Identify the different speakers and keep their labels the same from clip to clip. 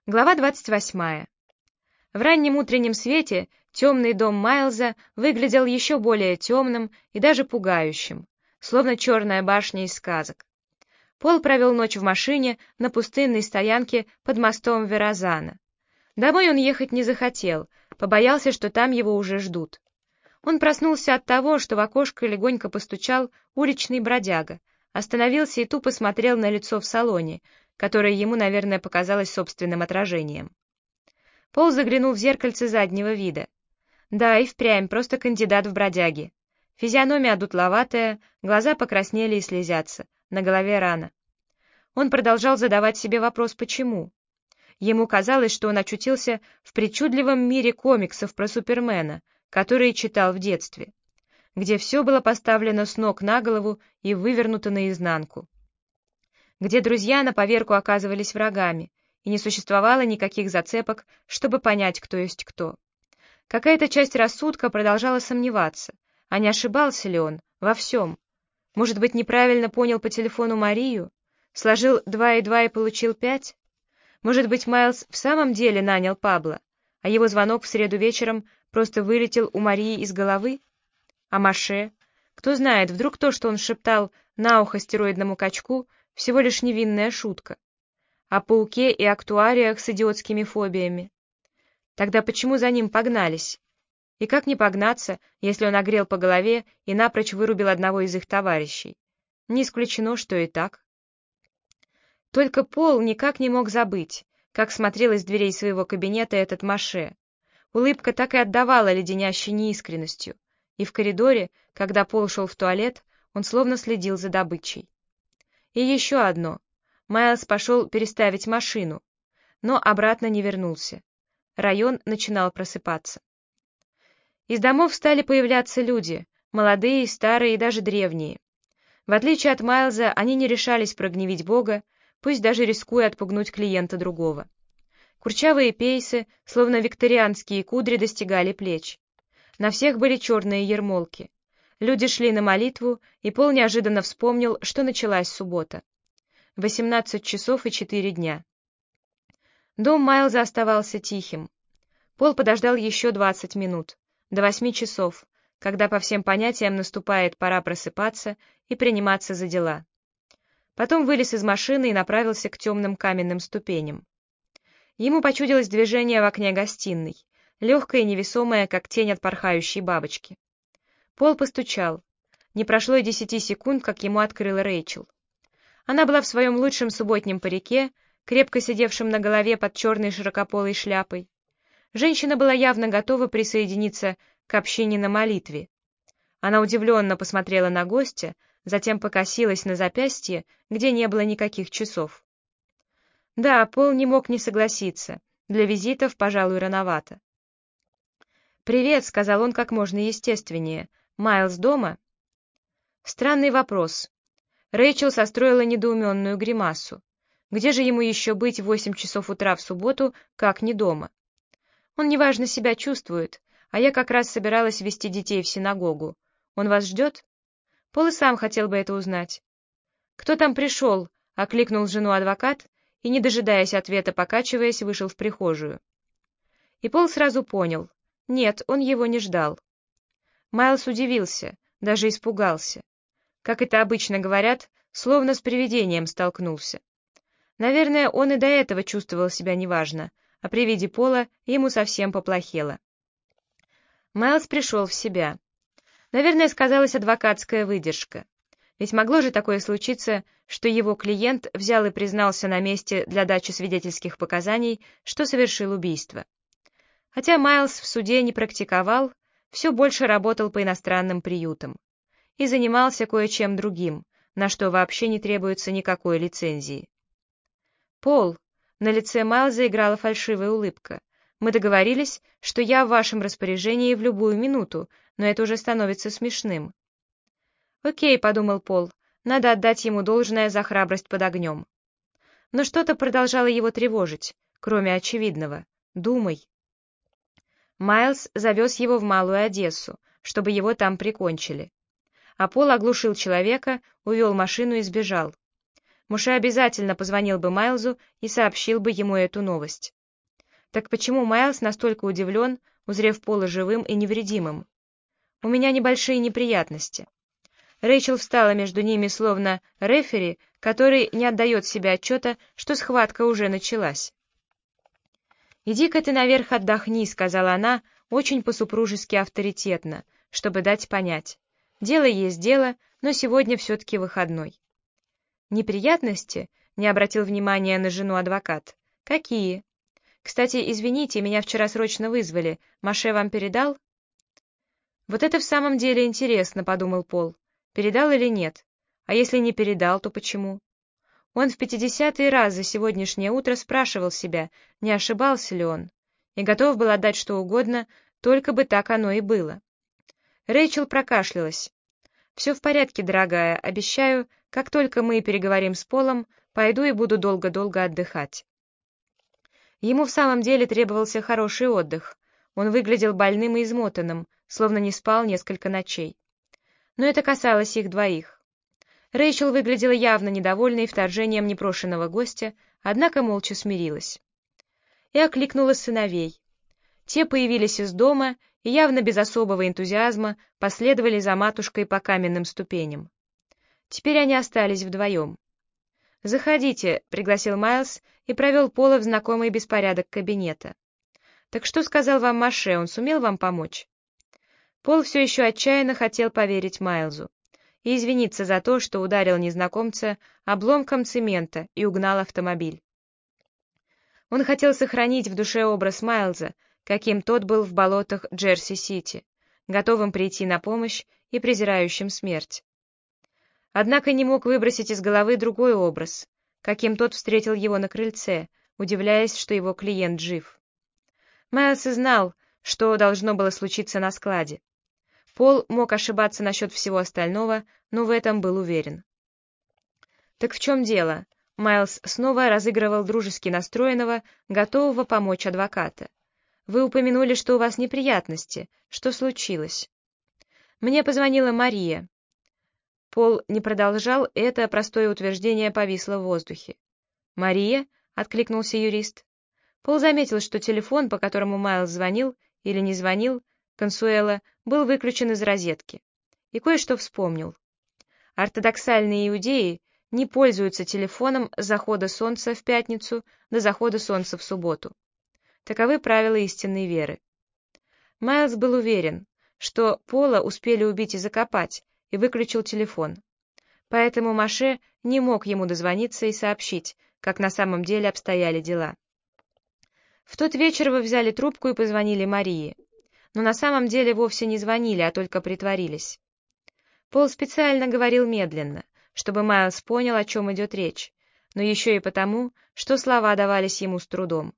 Speaker 1: Глава 28. В раннем утреннем свете темный дом Майлза выглядел еще более темным и даже пугающим, словно черная башня из сказок. Пол провел ночь в машине на пустынной стоянке под мостом Верразана. Домой он ехать не захотел, побоялся, что там его уже ждут. Он проснулся от того, что в окошко легонько постучал уличный бродяга, остановился и тупо смотрел на лицо в салоне, которое ему, наверное, показалось собственным отражением. Пол заглянул в зеркальце заднего вида. Да, и впрямь просто кандидат в бродяги. Физиономия одутловатая, глаза покраснели и слезятся, на голове рана. Он продолжал задавать себе вопрос «почему?». Ему казалось, что он очутился в причудливом мире комиксов про Супермена, которые читал в детстве, где все было поставлено с ног на голову и вывернуто наизнанку, где друзья на поверку оказывались врагами, и не существовало никаких зацепок, чтобы понять, кто есть кто. Какая-то часть рассудка продолжала сомневаться, а не ошибался ли он во всем. Может быть, неправильно понял по телефону Марию? Сложил 2 и 2 и получил 5? Может быть, Майлз в самом деле нанял Пабло, а его звонок в среду вечером просто вылетел у Марии из головы? А Маше? Кто знает, вдруг то, что он шептал на ухо стероидному качку, всего лишь невинная шутка. О пауке и актуариях с идиотскими фобиями. Тогда почему за ним погнались? И как не погнаться, если он огрел по голове и напрочь вырубил одного из их товарищей? Не исключено, что и так. Только Пол никак не мог забыть, как смотрел из дверей своего кабинета этот Маше. Улыбка так и отдавала леденящей неискренностью, и в коридоре, когда Пол шел в туалет, он словно следил за добычей. И еще одно. Майлз пошел переставить машину, но обратно не вернулся. Район начинал просыпаться. Из домов стали появляться люди, молодые, старые и даже древние. В отличие от Майлза, они не решались прогневить Бога, пусть даже рискуя отпугнуть клиента другого. Курчавые пейсы, словно викторианские кудри, достигали плеч. На всех были черные ермолки. Люди шли на молитву, и Пол неожиданно вспомнил, что началась суббота. 18 часов и 4 дня. Дом Майлза оставался тихим. Пол подождал еще 20 минут, до 8 часов, когда по всем понятиям наступает пора просыпаться и приниматься за дела. Потом вылез из машины и направился к темным каменным ступеням. Ему почудилось движение в окне гостиной, легкое и невесомое, как тень от порхающей бабочки. Пол постучал. Не прошло и 10 секунд, как ему открыла Рэйчел. Она была в своем лучшем субботнем парике, крепко сидевшем на голове под черной широкополой шляпой. Женщина была явно готова присоединиться к общине на молитве. Она удивленно посмотрела на гостя, затем покосилась на запястье, где не было никаких часов. Да, Пол не мог не согласиться. Для визитов, пожалуй, рановато. «Привет», — сказал он как можно естественнее. «Майлз дома?» Странный вопрос. Рэйчел состроила недоуменную гримасу. Где же ему еще быть в 8 часов утра в субботу, как не дома? Он неважно себя чувствует, а я как раз собиралась вести детей в синагогу. Он вас ждет? Пол и сам хотел бы это узнать. «Кто там пришел?» — окликнул жену адвокат и, не дожидаясь ответа, покачиваясь, вышел в прихожую. И Пол сразу понял. Нет, он его не ждал. Майлз удивился, даже испугался. Как это обычно говорят, словно с привидением столкнулся. Наверное, он и до этого чувствовал себя неважно, а при виде Пола ему совсем поплохело. Майлз пришел в себя. Наверное, сказалась адвокатская выдержка. Ведь могло же такое случиться, что его клиент взял и признался на месте для дачи свидетельских показаний, что совершил убийство. Хотя Майлз в суде не практиковал, все больше работал по иностранным приютам и занимался кое-чем другим, на что вообще не требуется никакой лицензии. «Пол», — на лице Майлза играла фальшивая улыбка, — «мы договорились, что я в вашем распоряжении в любую минуту, но это уже становится смешным». «Окей», — подумал Пол, — «надо отдать ему должное за храбрость под огнем». Но что-то продолжало его тревожить, кроме очевидного. «Думай». Майлз завез его в Малую Одессу, чтобы его там прикончили. А Пол оглушил человека, увел машину и сбежал. Муше обязательно позвонил бы Майлзу и сообщил бы ему эту новость. Так почему Майлз настолько удивлен, узрев Пола живым и невредимым? У меня небольшие неприятности. Рэйчел встала между ними, словно рефери, который не отдает себе отчета, что схватка уже началась. «Иди-ка ты наверх отдохни», — сказала она, очень по-супружески авторитетно, чтобы дать понять. «Дело есть дело, но сегодня все-таки выходной». «Неприятности?» — не обратил внимания на жену адвокат. «Какие? Кстати, извините, меня вчера срочно вызвали. Маше вам передал?» «Вот это в самом деле интересно», — подумал Пол. «Передал или нет? А если не передал, то почему?» Он в 50-й раз за сегодняшнее утро спрашивал себя, не ошибался ли он, и готов был отдать что угодно, только бы так оно и было. Рэйчел прокашлялась. «Все в порядке, дорогая, обещаю, как только мы переговорим с Полом, пойду и буду долго-долго отдыхать». Ему в самом деле требовался хороший отдых. Он выглядел больным и измотанным, словно не спал несколько ночей. Но это касалось их двоих. Рэйчел выглядела явно недовольной вторжением непрошенного гостя, однако молча смирилась. И окликнула сыновей. Те появились из дома и явно без особого энтузиазма последовали за матушкой по каменным ступеням. Теперь они остались вдвоем. «Заходите», — пригласил Майлз и провел Пола в знакомый беспорядок кабинета. «Так что сказал вам Маше, он сумел вам помочь?» Пол все еще отчаянно хотел поверить Майлзу и извиниться за то, что ударил незнакомца обломком цемента и угнал автомобиль. Он хотел сохранить в душе образ Майлза, каким тот был в болотах Джерси-Сити, готовым прийти на помощь и презирающим смерть. Однако не мог выбросить из головы другой образ, каким тот встретил его на крыльце, удивляясь, что его клиент жив. Майлз и знал, что должно было случиться на складе. Пол мог ошибаться насчет всего остального, но в этом был уверен. «Так в чем дело?» Майлз снова разыгрывал дружески настроенного, готового помочь адвоката. «Вы упомянули, что у вас неприятности. Что случилось?» «Мне позвонила Мария». Пол не продолжал, и это простое утверждение повисло в воздухе. «Мария?» — откликнулся юрист. Пол заметил, что телефон, по которому Майлз звонил или не звонил, Консуэла, был выключен из розетки. И кое-что вспомнил. Ортодоксальные иудеи не пользуются телефоном с захода солнца в пятницу до захода солнца в субботу. Таковы правила истинной веры. Майлз был уверен, что Пола успели убить и закопать, и выключил телефон. Поэтому Маше не мог ему дозвониться и сообщить, как на самом деле обстояли дела. В тот вечер вы взяли трубку и позвонили Марии, но на самом деле вовсе не звонили, а только притворились. Пол специально говорил медленно, чтобы Майлз понял, о чем идет речь, но еще и потому, что слова давались ему с трудом.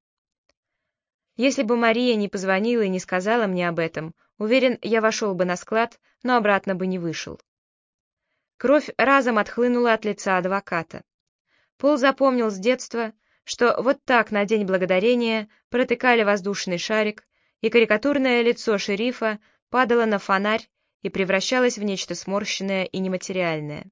Speaker 1: Если бы Мария не позвонила и не сказала мне об этом, уверен, я вошел бы на склад, но обратно бы не вышел. Кровь разом отхлынула от лица адвоката. Пол запомнил с детства, что вот так на День Благодарения протыкали воздушный шарик, и карикатурное лицо шерифа падало на фонарь и превращалось в нечто сморщенное и нематериальное.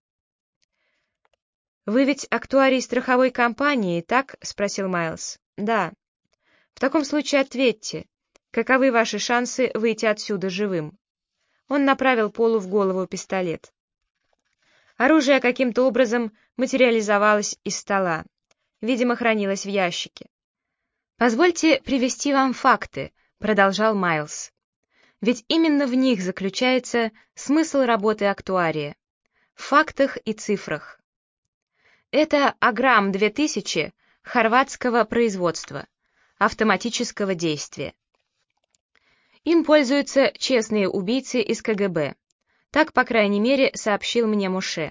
Speaker 1: «Вы ведь актуарий страховой компании, так?» — спросил Майлз. «Да». «В таком случае ответьте, каковы ваши шансы выйти отсюда живым?» Он направил Полу в голову пистолет. Оружие каким-то образом материализовалось из стола. Видимо, хранилось в ящике. «Позвольте привести вам факты», — продолжал Майлз. «Ведь именно в них заключается смысл работы актуария. В фактах и цифрах. Это Аграм 2000 хорватского производства, автоматического действия. Им пользуются честные убийцы из КГБ. Так, по крайней мере, сообщил мне Моше.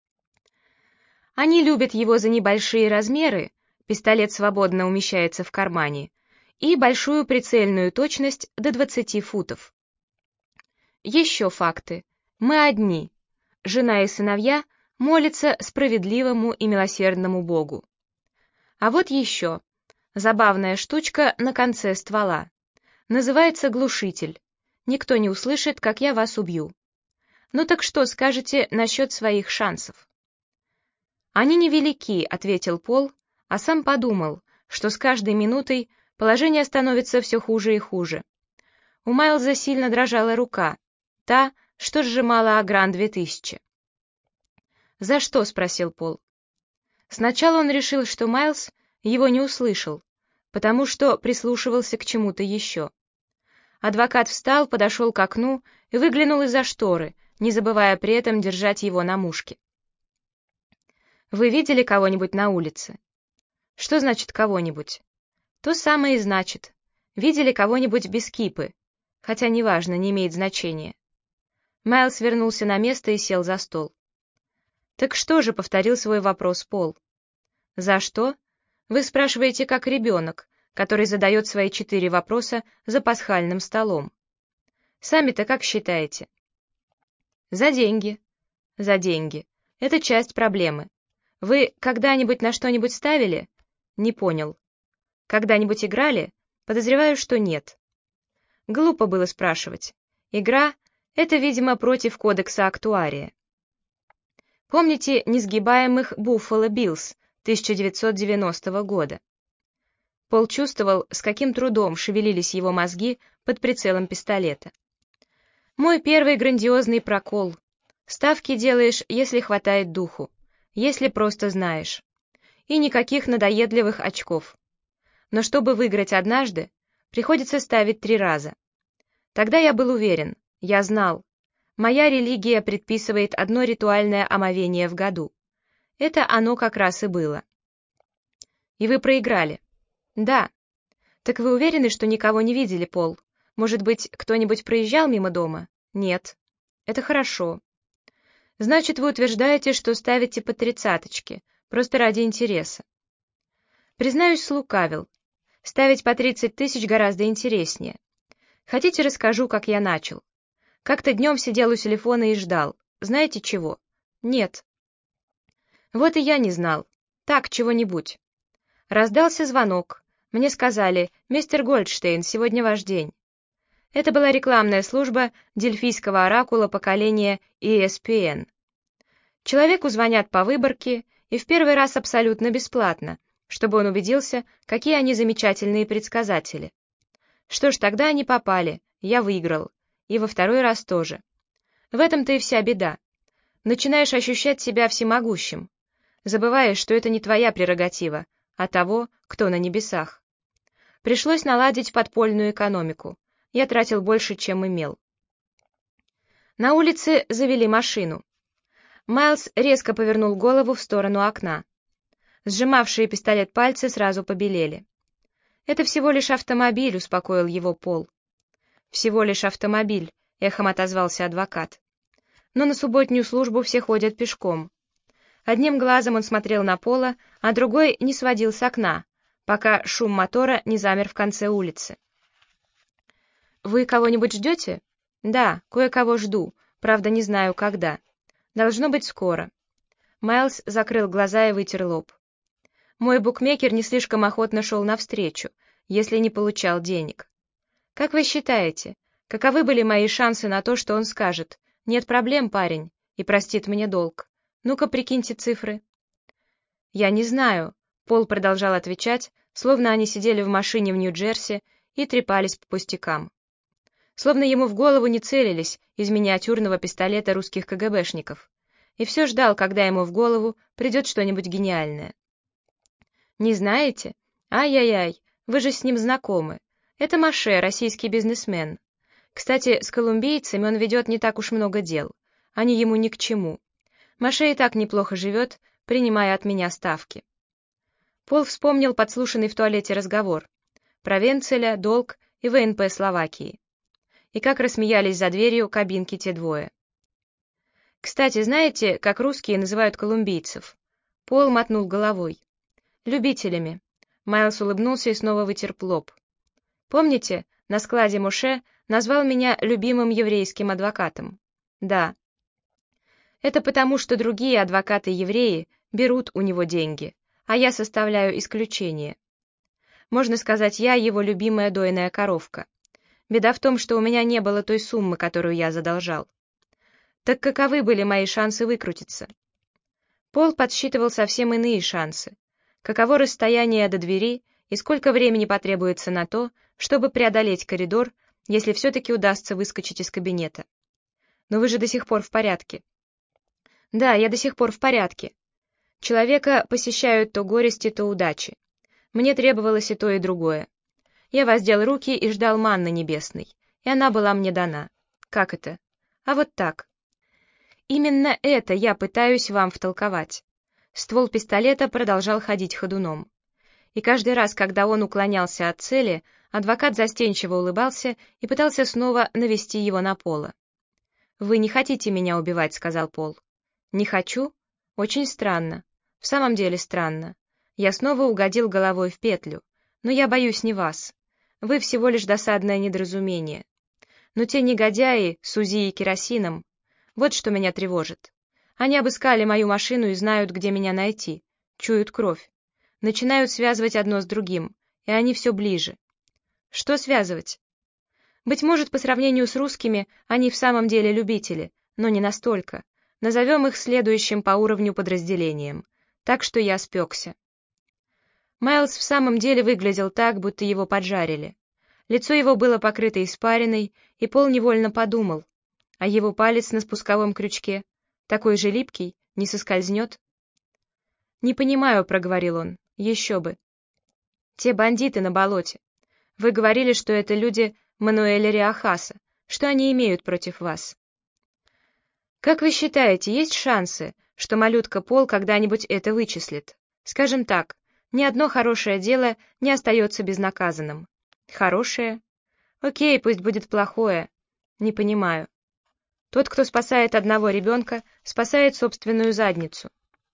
Speaker 1: Они любят его за небольшие размеры, пистолет свободно умещается в кармане, и большую прицельную точность до 20 футов. Еще факты. Мы одни. Жена и сыновья молятся справедливому и милосердному Богу. А вот еще. Забавная штучка на конце ствола. Называется глушитель. Никто не услышит, как я вас убью. Ну так что скажете насчет своих шансов? «Они невелики», — ответил Пол, а сам подумал, что с каждой минутой Положение становится все хуже и хуже. У Майлза сильно дрожала рука, та, что сжимала Агран-2000. «За что?» — спросил Пол. Сначала он решил, что Майлз его не услышал, потому что прислушивался к чему-то еще. Адвокат встал, подошел к окну и выглянул из-за шторы, не забывая при этом держать его на мушке. «Вы видели кого-нибудь на улице?» «Что значит кого-нибудь?» «То самое и значит. Видели кого-нибудь без кипы?» «Хотя неважно, не имеет значения». Майлз вернулся на место и сел за стол. «Так что же?» — повторил свой вопрос Пол. «За что?» «Вы спрашиваете, как ребенок, который задает свои 4 вопроса за пасхальным столом. Сами-то как считаете?» «За деньги». «За деньги. Это часть проблемы. Вы когда-нибудь на что-нибудь ставили?» «Не понял». «Когда-нибудь играли?» «Подозреваю, что нет». Глупо было спрашивать. Игра — это, видимо, против кодекса актуария. Помните несгибаемых Buffalo Bills 1990 года? Пол чувствовал, с каким трудом шевелились его мозги под прицелом пистолета. Мой первый грандиозный прокол. Ставки делаешь, если хватает духу, если просто знаешь. И никаких надоедливых очков. Но чтобы выиграть однажды, приходится ставить 3 раза. Тогда я был уверен, я знал. Моя религия предписывает одно ритуальное омовение в году. Это оно как раз и было. И вы проиграли? Да. Так вы уверены, что никого не видели, Пол? Может быть, кто-нибудь проезжал мимо дома? Нет. Это хорошо. Значит, вы утверждаете, что ставите по 30-очке, просто ради интереса. Признаюсь, слукавил. Ставить по 30 тысяч гораздо интереснее. Хотите, расскажу, как я начал? Как-то днем сидел у телефона и ждал. Знаете чего? Нет. Вот и я не знал. Так, чего-нибудь. Раздался звонок. Мне сказали: «Мистер Гольдштейн, сегодня ваш день». Это была рекламная служба дельфийского оракула поколения ESPN. Человеку звонят по выборке, и в первый раз абсолютно бесплатно, чтобы он убедился, какие они замечательные предсказатели. Что ж, тогда они попали, я выиграл, и во второй раз тоже. В этом-то и вся беда. Начинаешь ощущать себя всемогущим. Забываешь, что это не твоя прерогатива, а того, кто на небесах. Пришлось наладить подпольную экономику. Я тратил больше, чем имел. На улице завели машину. Майлз резко повернул голову в сторону окна. Сжимавшие пистолет пальцы сразу побелели. «Это всего лишь автомобиль», — успокоил его Пол. «Всего лишь автомобиль», — эхом отозвался адвокат. «Но на субботнюю службу все ходят пешком». Одним глазом он смотрел на Пола, а другой не сводил с окна, пока шум мотора не замер в конце улицы. «Вы кого-нибудь ждете?» «Да, кое-кого жду, правда не знаю, когда. Должно быть скоро». Майлз закрыл глаза и вытер лоб. «Мой букмекер не слишком охотно шел навстречу, если не получал денег. Как вы считаете, каковы были мои шансы на то, что он скажет: «Нет проблем, парень», и простит мне долг? Ну-ка, прикиньте цифры». «Я не знаю», — Пол продолжал отвечать, словно они сидели в машине в Нью-Джерси и трепались по пустякам. Словно ему в голову не целились из миниатюрного пистолета русских КГБшников, и все ждал, когда ему в голову придет что-нибудь гениальное. «Не знаете? Ай-яй-яй, вы же с ним знакомы. Это Маше, российский бизнесмен. Кстати, с колумбийцами он ведет не так уж много дел. Они ему ни к чему. Маше и так неплохо живет, принимая от меня ставки». Пол вспомнил подслушанный в туалете разговор про Венцеля, долг и ВНП Словакии. И как рассмеялись за дверью кабинки те двое. «Кстати, знаете, как русские называют колумбийцев?» Пол мотнул головой. «Любителями». Майлз улыбнулся и снова вытер лоб. «Помните, на складе Моше назвал меня любимым еврейским адвокатом?» «Да». «Это потому, что другие адвокаты-евреи берут у него деньги, а я составляю исключение. Можно сказать, я его любимая дойная коровка. Беда в том, что у меня не было той суммы, которую я задолжал. Так каковы были мои шансы выкрутиться?» Пол подсчитывал совсем иные шансы. Каково расстояние до двери и сколько времени потребуется на то, чтобы преодолеть коридор, если все-таки удастся выскочить из кабинета. Но вы же до сих пор в порядке. Да, я до сих пор в порядке. Человека посещают то горести, то удачи. Мне требовалось и то, и другое. Я воздел руки и ждал манны небесной, и она была мне дана. Как это? А вот так. Именно это я пытаюсь вам втолковать. Ствол пистолета продолжал ходить ходуном. И каждый раз, когда он уклонялся от цели, адвокат застенчиво улыбался и пытался снова навести его на Пола. «Вы не хотите меня убивать», — сказал Пол. «Не хочу? Очень странно. В самом деле странно. Я снова угодил головой в петлю. Но я боюсь не вас. Вы всего лишь досадное недоразумение. Но те негодяи с УЗИ и керосином, вот что меня тревожит. Они обыскали мою машину и знают, где меня найти. Чуют кровь. Начинают связывать одно с другим, и они все ближе. Что связывать? Быть может, по сравнению с русскими, они в самом деле любители, но не настолько. Назовем их следующим по уровню подразделением. Так что я спекся. Майлз в самом деле выглядел так, будто его поджарили. Лицо его было покрыто испариной, и Пол невольно подумал, а его палец на спусковом крючке, такой же липкий, не соскользнет? «Не понимаю», — проговорил он, — «еще бы». «Те бандиты на болоте. Вы говорили, что это люди Мануэля Риахаса. Что они имеют против вас?» «Как вы считаете, есть шансы, что малютка Пол когда-нибудь это вычислит? Скажем так, ни одно хорошее дело не остается безнаказанным». «Хорошее? Окей, пусть будет плохое. Не понимаю. Тот, кто спасает одного ребенка, спасает собственную задницу».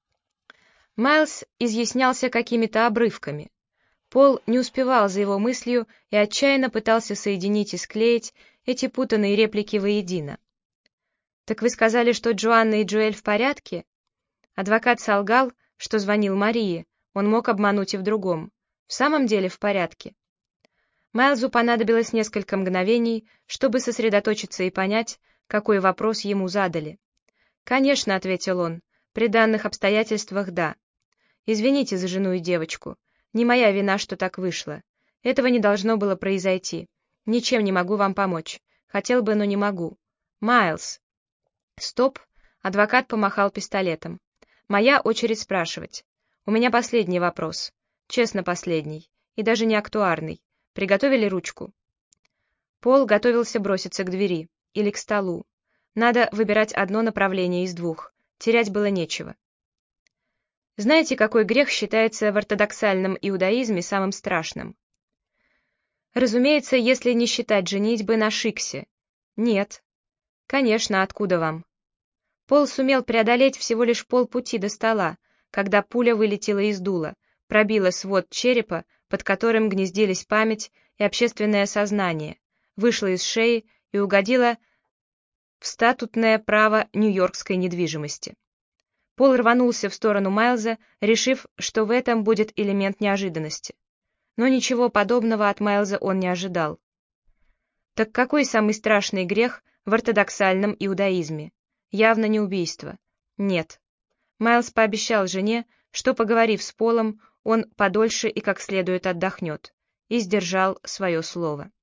Speaker 1: Майлз изъяснялся какими-то обрывками. Пол не успевал за его мыслью и отчаянно пытался соединить и склеить эти путанные реплики воедино. «Так вы сказали, что Джоанна и Джоэль в порядке?» Адвокат солгал, что звонил Марии, он мог обмануть и в другом. В самом деле в порядке. Майлзу понадобилось несколько мгновений, чтобы сосредоточиться и понять, какой вопрос ему задали. «Конечно», — ответил он, — «при данных обстоятельствах да. Извините за жену и девочку. Не моя вина, что так вышло. Этого не должно было произойти. Ничем не могу вам помочь. Хотел бы, но не могу. Майлз!» «Стоп!» — адвокат помахал пистолетом. «Моя очередь спрашивать. У меня последний вопрос. Честно, последний. И даже не актуарный. Приготовили ручку?» Пол готовился броситься к двери. Или к столу. Надо выбирать одно направление из двух. Терять было нечего. Знаете, какой грех считается в ортодоксальном иудаизме самым страшным? Разумеется, если не считать женитьбы на Шиксе. Нет. Конечно, откуда вам? Пол сумел преодолеть всего лишь полпути до стола, когда пуля вылетела из дула, пробила свод черепа, под которым гнездились память и общественное сознание, вышла из шеи и угодила в статутное право нью-йоркской недвижимости. Пол рванулся в сторону Майлза, решив, что в этом будет элемент неожиданности. Но ничего подобного от Майлза он не ожидал. Так какой самый страшный грех в ортодоксальном иудаизме? Явно не убийство. Нет. Майлз пообещал жене, что, поговорив с Полом, он подольше и как следует отдохнет, и сдержал свое слово.